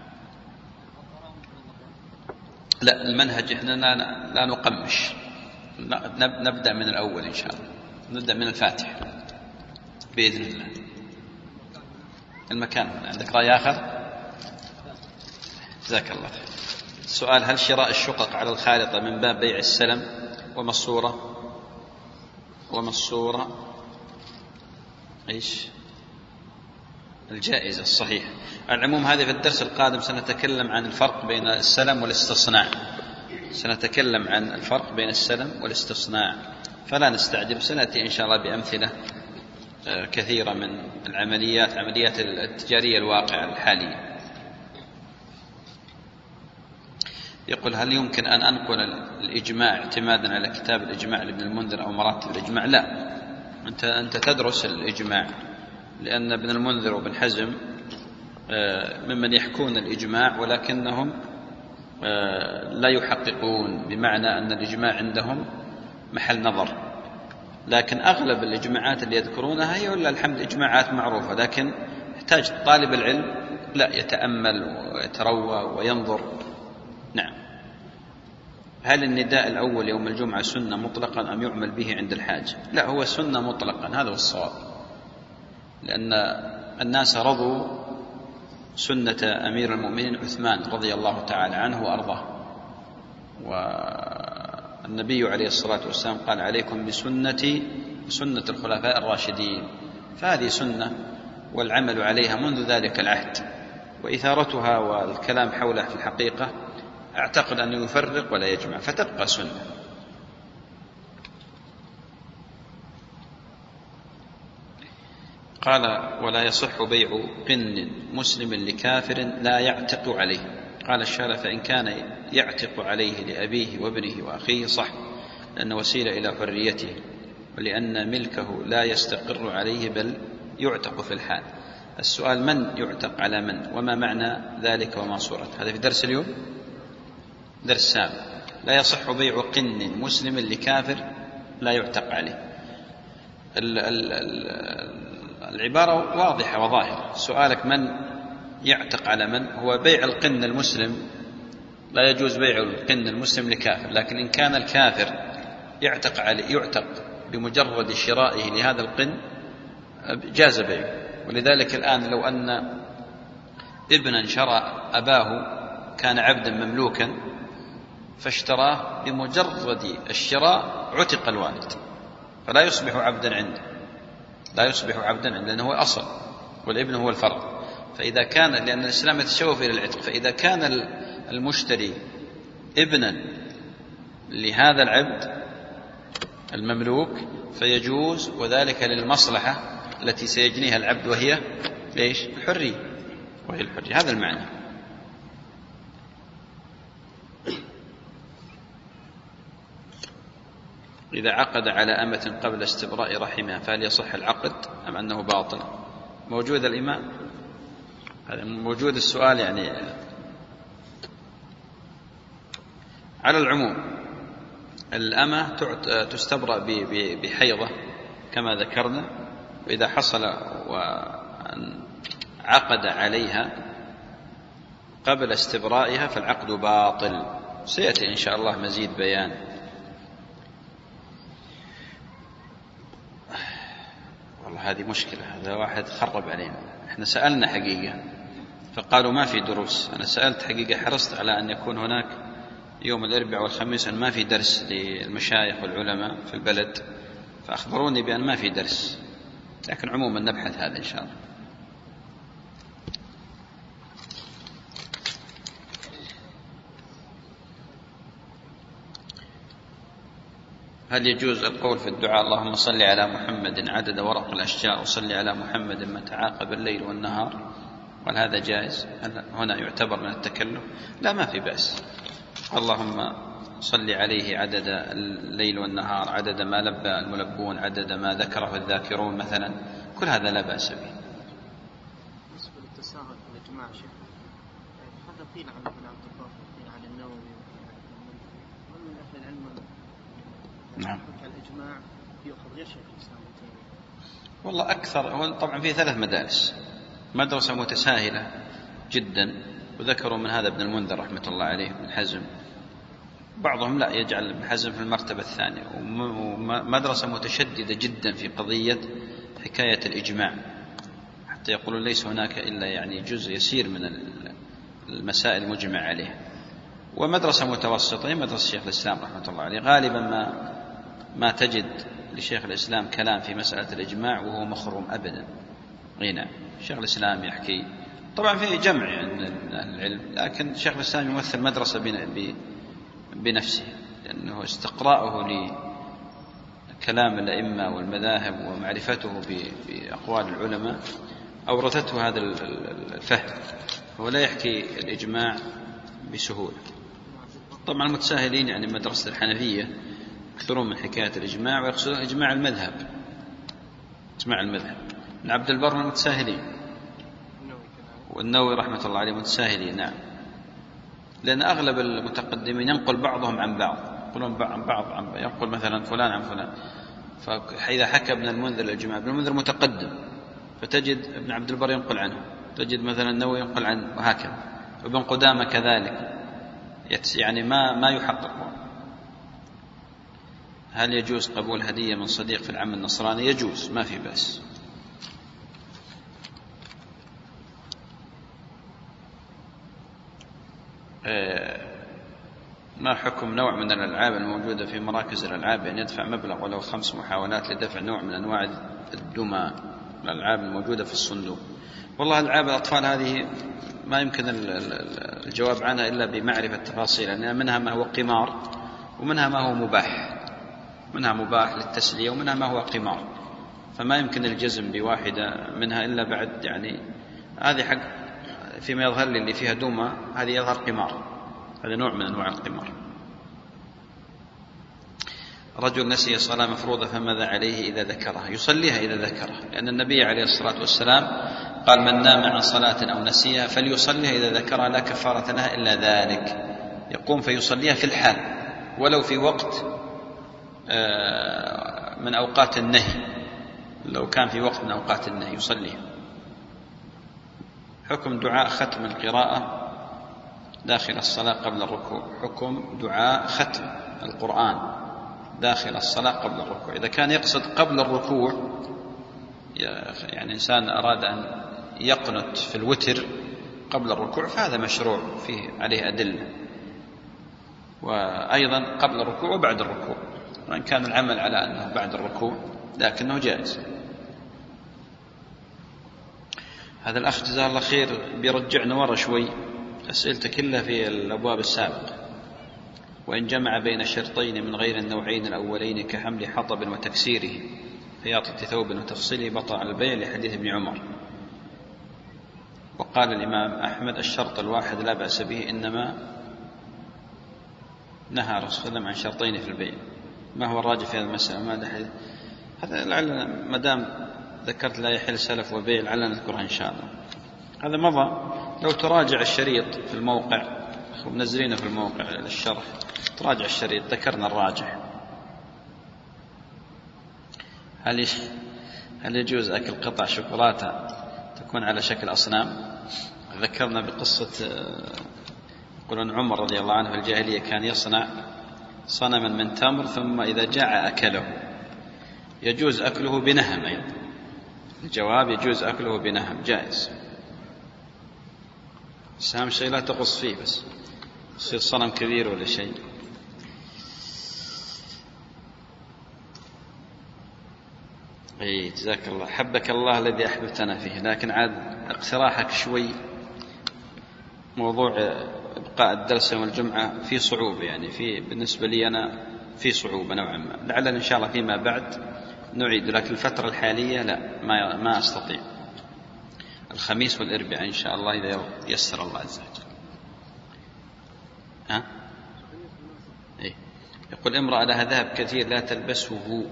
لا المنهج احنا لا نقمش، نبدأ من الأول إن شاء الله، نبدأ من الفاتح بإذن الله. المكان عندك رأي آخر؟ جزاك الله خير. السؤال: هل شراء الشقق على الخالطة من باب بيع السلم؟ وما الصورة وما الصورة إيش الجائزة الصحيح؟ العموم هذه في الدرس القادم سنتكلم عن الفرق بين السلم والاستصناع، سنتكلم عن الفرق بين السلم والاستصناع، فلا نستعجل، سنأتي إن شاء الله بأمثلة كثيرة من العمليات عمليات التجارية الواقعة الحالية. يقول: هل يمكن أن أنقل الإجماع اعتمادا على كتاب الإجماع لابن المنذر أو مراتب الإجماع؟ لا، أنت أنت تدرس الإجماع، لأن ابن المنذر وابن حزم ممن يحكون الإجماع، ولكنهم لا يحققون، بمعنى أن الإجماع عندهم محل نظر، لكن أغلب الإجماعات اللي يذكرونها هي ولا الحمد إجماعات معروفة، لكن يحتاج طالب العلم لا يتأمل ويتروى وينظر. نعم. هل النداء الأول يوم الجمعة سنة مطلقا أم يعمل به عند الحاجة؟ لا، هو سنة مطلقا، هذا هو الصواب، لأن الناس رضوا سنة أمير المؤمنين عثمان رضي الله تعالى عنه وأرضاه، والنبي عليه الصلاة والسلام قال عليكم بسنتي وسنة الخلفاء الراشدين، فهذه سنة والعمل عليها منذ ذلك العهد، وإثارتها والكلام حولها في الحقيقة أعتقد أن يفرق ولا يجمع، فتبقى سنة. قال ولا يصح بيع قن مسلم لكافر لا يعتق عليه. قال الشارع فإن كان يعتق عليه لأبيه وابنه وأخيه صح، لأن وسيلة إلى حريته، ولأن ملكه لا يستقر عليه بل يعتق في الحال. السؤال من يعتق على من، وما معنى ذلك وما صورته؟ هذا في درس اليوم، درس سابق. لا يصح بيع قن مسلم لكافر لا يعتق عليه. ال ال ال العبارة واضحة وظاهرة. سؤالك من يعتق على من، هو بيع القن المسلم لا يجوز بيع القن المسلم لكافر، لكن إن كان الكافر يعتق عليه يعتق بمجرد شرائه لهذا القن جاز بيعه. ولذلك الآن لو أن ابنا شرى أباه كان عبدا مملوكا فاشتراه، بمجرد الشراء عتق الوالد، فلا يصبح عبدا عنده، لا يصبح عبدا عنده لأنه هو أصل والابن هو الفرع. فإذا كان، لأن الإسلام يتشوف إلى العتق، فإذا كان المشتري ابنا لهذا العبد المملوك فيجوز، وذلك للمصلحة التي سيجنيها العبد، وهي ليش؟ الحرية، وهي الحرية. هذا المعنى. إذا عقد على أمة قبل استبراء رحمها فهل يصح العقد أم أنه باطل؟ موجود الإمام، هذا موجود السؤال يعني على العموم. الأمة تستبرأ بحيضة كما ذكرنا، وإذا حصل وعقد عليها قبل استبرائها فالعقد باطل. سيأتي إن شاء الله مزيد بيان. والله هذه مشكلة، هذا واحد خرب علينا. احنا سألنا حقيقة فقالوا ما في دروس. أنا سألت حقيقة، حرصت على أن يكون هناك يوم الأربعاء والخميس أن ما في درس للمشايخ والعلماء في البلد، فأخبروني بأن ما في درس، لكن عموما نبحث هذا إن شاء الله. هل يجوز القول في الدعاء اللهم صل على محمد عدد ورق الأشجار وصل على محمد ما تعاقب الليل والنهار؟ وهل هذا جائز؟ هل هنا يعتبر من التكلف؟ لا، ما في بأس. اللهم صل عليه عدد الليل والنهار، عدد ما لبى الملبون، عدد ما ذكره الذاكرون مثلا، كل هذا لا بأس به. بالنسبة للتساهل في الإجماع شيخ، هذا قيل عن ابن عبد البر وقيل عن النووي ومن من أهل العلم. نعم. الإجماع يأخذ غير شيخ الإسلام ابن تيمية. والله أكثر، هو طبعا في ثلاث مدارس، مدرسة متساهلة جدا، وذكروا من هذا ابن المنذر رحمة الله عليه، ابن حزم، بعضهم لا يجعل ابن حزم في المرتبة الثانية، ومدرسة متشددة جدا في قضية حكاية الإجماع، حتى يقولون ليس هناك إلا يعني جزء يسير من المسائل المجمع عليها. ومدرسة متوسطة هي مدرسة شيخ الإسلام رحمة الله عليه. غالبا ما ما تجد لشيخ الإسلام كلام في مسألة الإجماع وهو مخروم أبدا. غنى شيخ الإسلام يحكي، طبعا في جمع عند أهل العلم، لكن شيخ الإسلام يمثل مدرسة بنفسه، لأنه استقراءه لكلام الأئمة والمذاهب ومعرفته بأقوال العلماء أورثته هذا الفهم، هو لا يحكي الإجماع بسهولة. طبعا المتساهلين يعني مدرسة الحنفية يكثرون من حكاية الإجماع، ويقصدون إجماع المذهب، إجماع المذهب. ابن عبد البر من المتساهلين، والنووي رحمة الله عليه متساهلين. نعم. لأن أغلب المتقدمين ينقل بعضهم عن بعض، يقولون عن بعض عن بعض، ينقل مثلا فلان عن فلان. فإذا حكى ابن المنذر الإجماع، ابن المنذر متقدم، فتجد ابن عبد البر ينقل عنه، تجد مثلا النووي ينقل عنه، وهكذا. وابن قدامة كذلك، يعني ما ما يحقق. هل يجوز قبول هدية من صديق في العام النصراني؟ يجوز، ما في بأس. ما حكم نوع من الألعاب الموجودة في مراكز الألعاب أن يدفع مبلغ ولو خمس محاولات لدفع نوع من أنواع الدمى، الألعاب الموجودة في الصندوق؟ والله ألعاب الأطفال هذه ما يمكن الجواب عنها إلا بمعرفة التفاصيل، لأن منها ما هو قمار ومنها ما هو مباح، منها مباح للتسلية ومنها ما هو قمار، فما يمكن الجزم بواحدة منها إلا بعد يعني هذه حق فيما يظهر لي اللي فيها دمى، هذه يظهر قمار، هذا نوع من أنواع القمار. رجل نسي صلاة مفروضة فماذا عليه إذا ذكرها؟ يصليها إذا ذكرها، لأن النبي عليه الصلاة والسلام قال من نام عن صلاة أو نسيها فليصليها إذا ذكرها لا كفارة لها إلا ذلك، يقوم فيصليها في الحال ولو في وقت من أوقات النهي، لو كان في وقت من أوقات النهي يصليها. حكم دعاء ختم القراءة داخل الصلاة قبل الركوع. حكم دعاء ختم القرآن داخل الصلاة قبل الركوع، إذا كان يقصد قبل الركوع، يعني إنسان أراد أن يقنت في الوتر قبل الركوع فهذا مشروع فيه عليه أدلة، وأيضا قبل الركوع وبعد الركوع، وإن كان العمل على أنه بعد الركوع لكنه جائز. هذا الأخ جزاه الله خير بيرجعنا ورا شوي، أسئلته كلها في الأبواب السابقة. وإن جمع بين شرطين من غير النوعين الأولين كحمل حطب وتكسيره خياطة ثوب وتفصيله بطل على البيع لحديث ابن عمر. وقال الإمام أحمد الشرط الواحد لا بأس به، إنما نهى رسول الله صلى الله عليه وسلم عن شرطين في البيع. ما هو الراجح في هذه المسألة؟ ما هذا لعلنا ما دام ذكرت لا يحل سلف وبيع لعلنا نذكرها إن شاء الله. هذا مضى، لو تراجع الشريط في الموقع ومنزلينه في الموقع للشرح، تراجع الشريط ذكرنا الراجح. هل هل يجوز أكل قطع شوكولاتة تكون على شكل أصنام؟ ذكرنا بقصة يقولون عمر رضي الله عنه في الجاهلية كان يصنع صنما من تمر ثم إذا جاع أكله. يجوز أكله بنهم أيضا، الجواب يجوز أكله بنهم، جائز، بس أهم شيء لا تغص فيه، بس يصير صنم كبير ولا شيء. اي جزاك الله، حبك الله الذي أحببتنا فيه، لكن عاد اقتراحك شوي موضوع إبقاء الدرس يوم الجمعة في صعوبة، يعني في بالنسبة لي أنا في صعوبة نوعا ما، لعلنا إن شاء الله فيما بعد نعيد، لكن الفترة الحالية لا ما ما أستطيع. الخميس والأربعاء إن شاء الله إذا يسر الله عز وجل. ها؟ إيه؟ يقول امرأة لها ذهب كثير لا تلبسه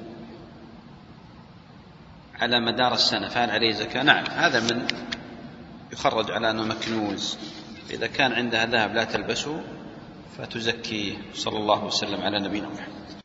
على مدار السنة، فهل عليه زكاة؟ نعم، هذا من يخرج على أنه مكنوز. إذا كان عندها ذهب لا تلبسه فتزكيه. صلى الله وسلم على نبينا محمد.